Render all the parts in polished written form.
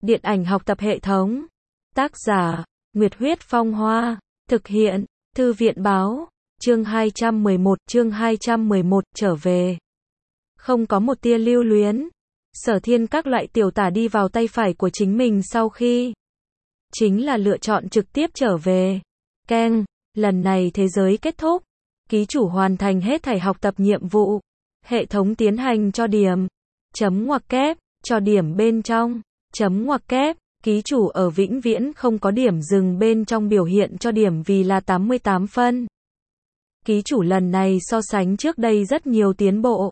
Điện ảnh học tập hệ thống. Tác giả, Nguyệt Huyết Phong Hoa. Thực hiện, Thư viện Báo. Chương 211, trở về. Không có một tia lưu luyến. Sở Thiên các loại tiểu tả đi vào tay phải của chính mình sau khi chính là lựa chọn trực tiếp trở về. Keng, lần này thế giới kết thúc. Ký chủ hoàn thành hết thảy học tập nhiệm vụ. Hệ thống tiến hành cho điểm. Chấm ngoặc kép, cho điểm bên trong. Chấm ngoặc kép, ký chủ ở vĩnh viễn không có điểm dừng bên trong biểu hiện cho điểm vì là 88 phân. Ký chủ lần này so sánh trước đây rất nhiều tiến bộ.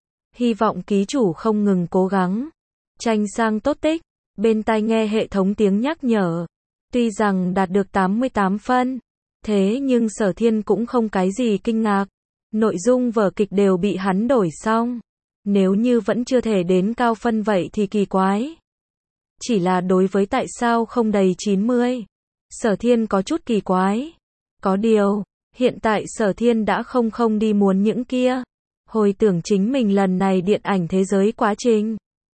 Hy vọng ký chủ không ngừng cố gắng. Tranh sang tốt tích. Bên tai nghe hệ thống tiếng nhắc nhở. Tuy rằng đạt được 88 phân. Thế nhưng Sở Thiên cũng không cái gì kinh ngạc. Nội dung vở kịch đều bị hắn đổi xong. Nếu như vẫn chưa thể đến cao phân vậy thì kỳ quái. Chỉ là đối với tại sao không đầy 90. Sở Thiên có chút kỳ quái. Có điều, hiện tại Sở Thiên đã không đi muốn những kia. Hồi tưởng chính mình lần này điện ảnh thế giới quá trình.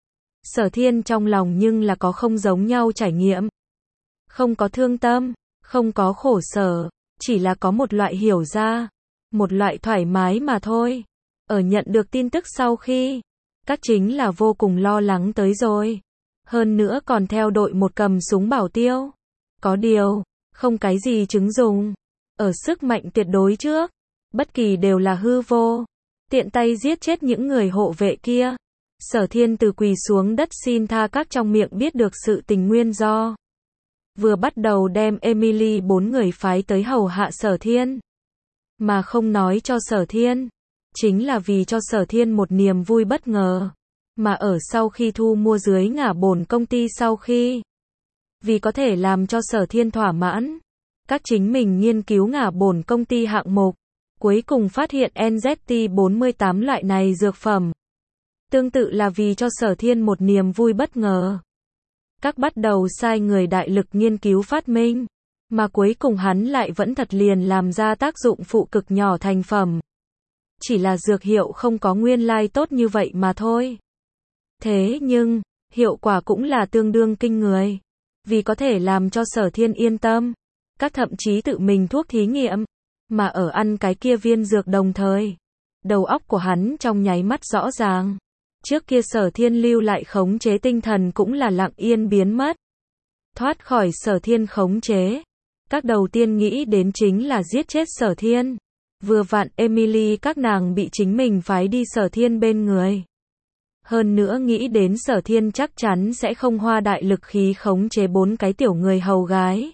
Sở Thiên trong lòng nhưng là có không giống nhau trải nghiệm. Không có thương tâm, không có khổ sở, chỉ là có một loại hiểu ra, một loại thoải mái mà thôi. Ở nhận được tin tức sau khi, các chính là vô cùng lo lắng tới rồi. Hơn nữa còn theo đội một cầm súng bảo tiêu. Có điều, không cái gì chứng dùng. Ở sức mạnh tuyệt đối trước, bất kỳ đều là hư vô. Tiện tay giết chết những người hộ vệ kia. Sở Thiên từ quỳ xuống đất xin tha các trong miệng biết được sự tình nguyên do. Vừa bắt đầu đem Emily 4 người phái tới hầu hạ Sở Thiên. Mà không nói cho Sở Thiên. Chính là vì cho Sở Thiên một niềm vui bất ngờ. Mà ở sau khi thu mua dưới ngả bổn công ty sau khi. Vì có thể làm cho Sở Thiên thỏa mãn. Các chính mình nghiên cứu ngả bổn công ty hạng mục. Cuối cùng phát hiện NZT-48 loại này dược phẩm. Tương tự là vì cho Sở Thiên một niềm vui bất ngờ. Các bắt đầu sai người đại lực nghiên cứu phát minh. Mà cuối cùng hắn lại vẫn thật liền làm ra tác dụng phụ cực nhỏ thành phẩm. Chỉ là dược hiệu không có nguyên lai tốt như vậy mà thôi. Thế nhưng, hiệu quả cũng là tương đương kinh người. Vì có thể làm cho Sở Thiên yên tâm. Các thậm chí tự mình thuốc thí nghiệm. Mà ở ăn cái kia viên dược đồng thời. Đầu óc của hắn trong nháy mắt rõ ràng. Trước kia Sở Thiên lưu lại khống chế tinh thần cũng là lặng yên biến mất. Thoát khỏi Sở Thiên khống chế. Các đầu tiên nghĩ đến chính là giết chết Sở Thiên. Vừa vặn Emily các nàng bị chính mình phái đi Sở Thiên bên người. Hơn nữa nghĩ đến Sở Thiên chắc chắn sẽ không hoa đại lực khí khống chế 4 cái tiểu người hầu gái.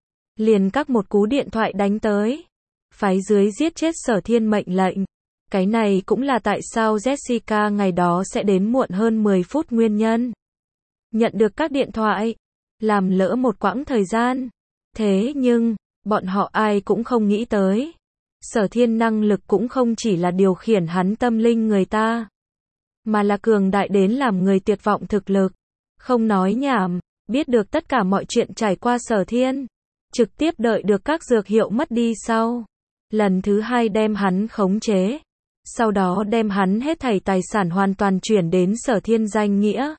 Liền các một cú điện thoại đánh tới. Phái dưới giết chết Sở Thiên mệnh lệnh. Cái này cũng là tại sao Jessica ngày đó sẽ đến muộn hơn 10 phút nguyên nhân. Nhận được các điện thoại. Làm lỡ một quãng thời gian. Thế nhưng, bọn họ ai cũng không nghĩ tới. Sở Thiên năng lực cũng không chỉ là điều khiển hắn tâm linh người ta. Mà là cường đại đến làm người tuyệt vọng thực lực. Không nói nhảm, biết được tất cả mọi chuyện trải qua Sở Thiên. Trực tiếp đợi được các dược hiệu mất đi sau. Lần thứ 2 đem hắn khống chế. Sau đó đem hắn hết thảy tài sản hoàn toàn chuyển đến Sở Thiên danh nghĩa.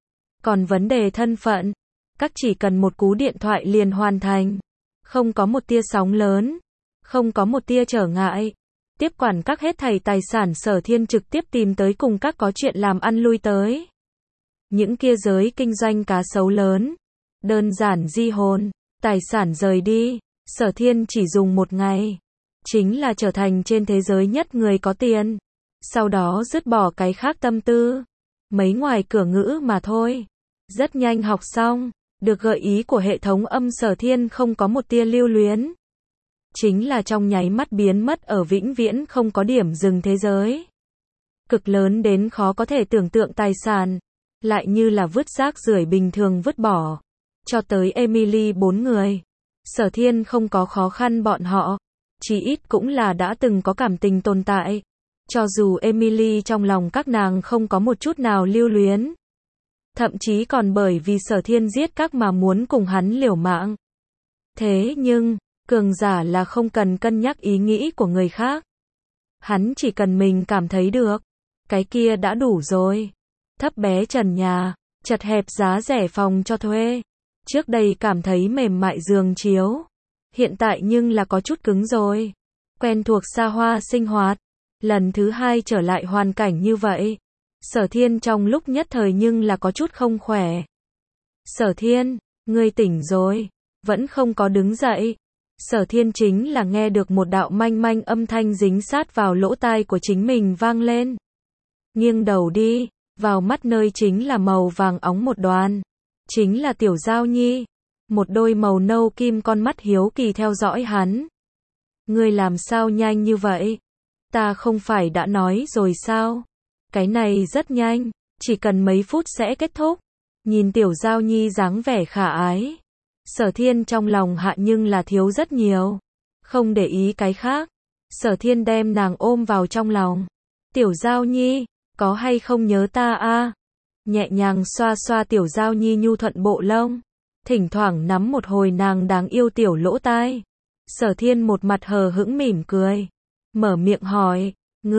Còn vấn đề thân phận, các chỉ cần một cú điện thoại liền hoàn thành. Không có một tia sóng lớn. Không có một tia trở ngại. Tiếp quản các hết thảy tài sản Sở Thiên trực tiếp tìm tới cùng các có chuyện làm ăn lui tới. Những kia giới kinh doanh cá sấu lớn. Đơn giản di hồn. Tài sản rời đi. Sở Thiên chỉ dùng một ngày. Chính là trở thành trên thế giới nhất người có tiền. Sau đó dứt bỏ cái khác tâm tư. Mấy ngoài cửa ngữ mà thôi. Rất nhanh học xong. Được gợi ý của hệ thống âm Sở Thiên không có một tia lưu luyến. Chính là trong nháy mắt biến mất ở vĩnh viễn không có điểm dừng thế giới. Cực lớn đến khó có thể tưởng tượng tài sản. Lại như là vứt rác rưởi bình thường vứt bỏ. Cho tới Emily 4 người. Sở Thiên không có khó khăn bọn họ. Chỉ ít cũng là đã từng có cảm tình tồn tại. Cho dù Emily trong lòng các nàng không có một chút nào lưu luyến. Thậm chí còn bởi vì Sở Thiên giết các mà muốn cùng hắn liều mạng. Thế nhưng, cường giả là không cần cân nhắc ý nghĩ của người khác. Hắn chỉ cần mình cảm thấy được. Cái kia đã đủ rồi. Thấp bé trần nhà. chật hẹp giá rẻ phòng cho thuê. Trước đây cảm thấy mềm mại giường chiếu, hiện tại nhưng là có chút cứng rồi. Quen thuộc xa hoa sinh hoạt, lần thứ hai trở lại hoàn cảnh như vậy. Sở Thiên trong lúc nhất thời nhưng là có chút không khỏe. Sở Thiên, ngươi tỉnh rồi, vẫn không có đứng dậy. Sở Thiên chính là nghe được một đạo manh manh âm thanh dính sát vào lỗ tai của chính mình vang lên. Nghiêng đầu đi, vào mắt nơi chính là màu vàng óng một đoàn. Chính là Tiểu Giao Nhi. Một đôi màu nâu kim con mắt hiếu kỳ theo dõi hắn. Ngươi làm sao nhanh như vậy? Ta không phải đã nói rồi sao? Cái này rất nhanh, chỉ cần mấy phút sẽ kết thúc. Nhìn Tiểu Giao Nhi dáng vẻ khả ái. Sở Thiên trong lòng hạ nhưng là thiếu rất nhiều. Không để ý cái khác. Sở Thiên đem nàng ôm vào trong lòng. Tiểu Giao Nhi, có hay không nhớ ta a? Nhẹ nhàng xoa xoa Tiểu Giao Nhi nhu thuận bộ lông. Thỉnh thoảng nắm một hồi nàng đáng yêu tiểu lỗ tai. Sở Thiên một mặt hờ hững mỉm cười. Mở miệng hỏi,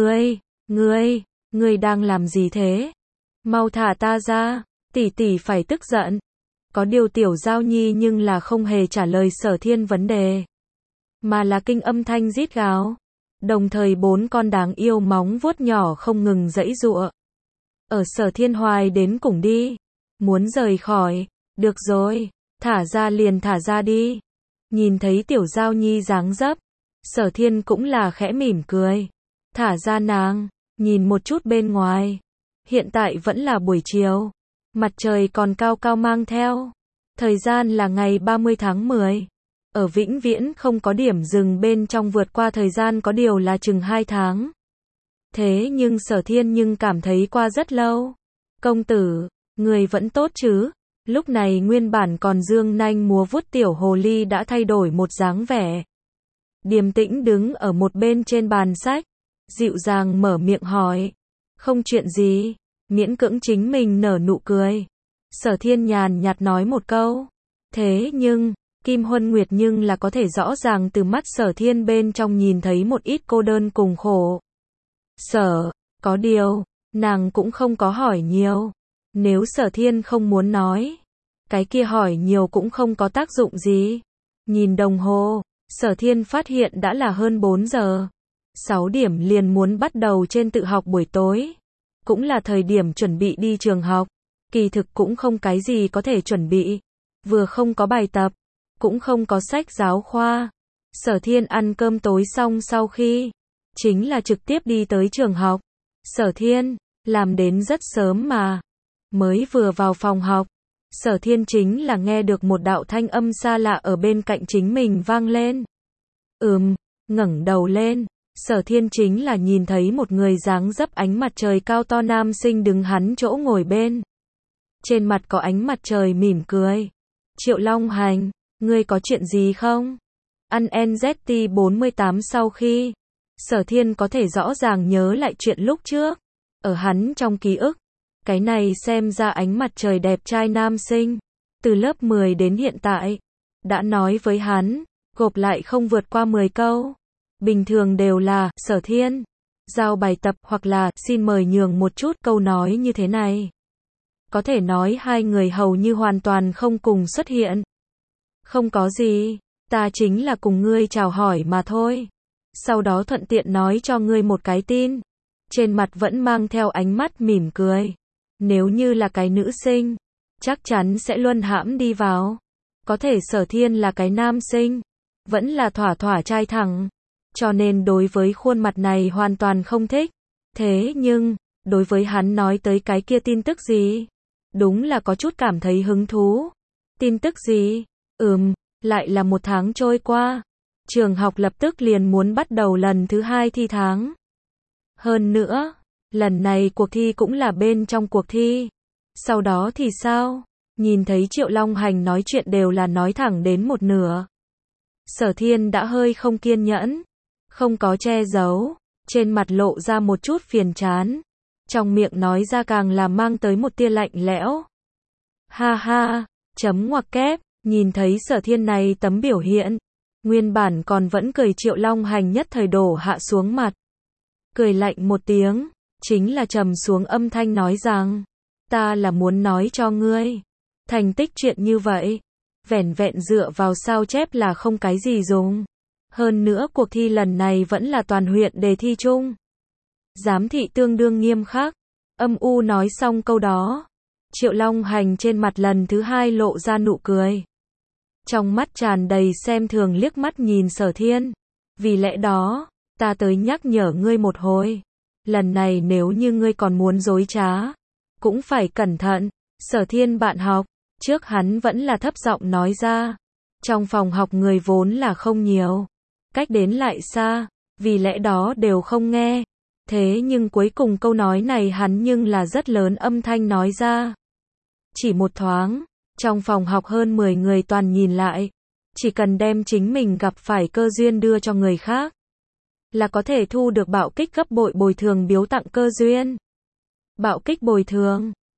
ngươi đang làm gì thế? Mau thả ta ra, tỷ tỷ phải tức giận. Có điều Tiểu Giao Nhi nhưng là không hề trả lời Sở Thiên vấn đề. Mà là kinh âm thanh rít gào. Đồng thời 4 con đáng yêu móng vuốt nhỏ không ngừng giãy giụa. Ở Sở Thiên hoài đến cùng đi. Muốn rời khỏi. Được rồi, thả ra liền thả ra đi. Nhìn thấy Tiểu Giao Nhi dáng dấp, Sở Thiên cũng là khẽ mỉm cười. Thả ra nàng, nhìn một chút bên ngoài. Hiện tại vẫn là buổi chiều. Mặt trời còn cao cao mang theo. Thời gian là ngày 30 tháng 10. Ở vĩnh viễn không có điểm dừng bên trong vượt qua thời gian có điều là chừng 2 tháng. Thế nhưng Sở Thiên nhưng cảm thấy qua rất lâu. Công tử, người vẫn tốt chứ? Lúc này nguyên bản còn dương nanh múa vuốt tiểu hồ ly đã thay đổi một dáng vẻ. Điềm tĩnh đứng ở một bên trên bàn sách, dịu dàng mở miệng hỏi. Không chuyện gì, miễn cưỡng chính mình nở nụ cười. Sở Thiên nhàn nhạt nói một câu. Thế nhưng, Kim Huân Nguyệt nhưng là có thể rõ ràng từ mắt Sở Thiên bên trong nhìn thấy một ít cô đơn cùng khổ. Có điều, nàng cũng không có hỏi nhiều. Nếu Sở Thiên không muốn nói, cái kia hỏi nhiều cũng không có tác dụng gì. Nhìn đồng hồ, Sở Thiên phát hiện đã là hơn 4 giờ. 6 điểm liền muốn bắt đầu trên tự học buổi tối. Cũng là thời điểm chuẩn bị đi trường học. Kỳ thực cũng không cái gì có thể chuẩn bị. Vừa không có bài tập, cũng không có sách giáo khoa. Sở Thiên ăn cơm tối xong sau khi, chính là trực tiếp đi tới trường học. Sở Thiên, làm đến rất sớm mà. Mới vừa vào phòng học, Sở Thiên chính là nghe được một đạo thanh âm xa lạ ở bên cạnh chính mình vang lên. Ngẩng đầu lên, Sở Thiên chính là nhìn thấy một người dáng dấp ánh mặt trời cao to nam sinh đứng hắn chỗ ngồi bên. Trên mặt có ánh mặt trời mỉm cười. Triệu Long Hành, ngươi có chuyện gì không? Ăn NZT48 sau khi, Sở Thiên có thể rõ ràng nhớ lại chuyện lúc trước. Ở hắn trong ký ức, cái này xem ra ánh mặt trời đẹp trai nam sinh, từ lớp 10 đến hiện tại, đã nói với hắn, gộp lại không vượt qua 10 câu. Bình thường đều là, Sở Thiên, giao bài tập hoặc là, xin mời nhường một chút câu nói như thế này. Có thể nói hai người hầu như hoàn toàn không cùng xuất hiện. Không có gì, ta chính là cùng ngươi chào hỏi mà thôi. Sau đó thuận tiện nói cho ngươi một cái tin. Trên mặt vẫn mang theo ánh mắt mỉm cười. Nếu như là cái nữ sinh, chắc chắn sẽ luân hãm đi vào. Có thể Sở Thiên là cái nam sinh, vẫn là thỏa thỏa trai thẳng. Cho nên đối với khuôn mặt này hoàn toàn không thích. Thế nhưng, đối với hắn nói tới cái kia tin tức gì, đúng là có chút cảm thấy hứng thú. Tin tức gì? Lại là 1 tháng trôi qua. Trường học lập tức liền muốn bắt đầu lần thứ 2 thi tháng. Hơn nữa, lần này cuộc thi cũng là bên trong cuộc thi. Sau đó thì sao? Nhìn thấy Triệu Long Hành nói chuyện đều là nói thẳng đến một nửa. Sở Thiên đã hơi không kiên nhẫn, không có che giấu, trên mặt lộ ra một chút phiền chán. Trong miệng nói ra càng là mang tới một tia lạnh lẽo. Ha ha, chấm ngoặc kép, nhìn thấy Sở Thiên này tấm biểu hiện, nguyên bản còn vẫn cười Triệu Long Hành nhất thời đổ hạ xuống mặt. Cười lạnh một tiếng, chính là trầm xuống âm thanh nói rằng, Ta là muốn nói cho ngươi. Thành tích chuyện như vậy, vẻn vẹn dựa vào sao chép là không cái gì dùng. Hơn nữa cuộc thi lần này vẫn là toàn huyện đề thi chung. Giám thị tương đương nghiêm khắc. Âm u nói xong câu đó, Triệu Long Hành trên mặt lần thứ hai lộ ra nụ cười. Trong mắt tràn đầy xem thường liếc mắt nhìn Sở Thiên. Vì lẽ đó, ta tới nhắc nhở ngươi một hồi. Lần này nếu như ngươi còn muốn dối trá, cũng phải cẩn thận. Sở Thiên bạn học, trước hắn vẫn là thấp giọng nói ra. Trong phòng học người vốn là không nhiều, cách đến lại xa, vì lẽ đó đều không nghe. Thế nhưng cuối cùng câu nói này hắn nhưng là rất lớn âm thanh nói ra. Chỉ một thoáng, trong phòng học hơn 10 người toàn nhìn lại. Chỉ cần đem chính mình gặp phải cơ duyên đưa cho người khác, là có thể thu được bạo kích gấp bội bồi thường biếu tặng cơ duyên. Bạo kích bồi thường.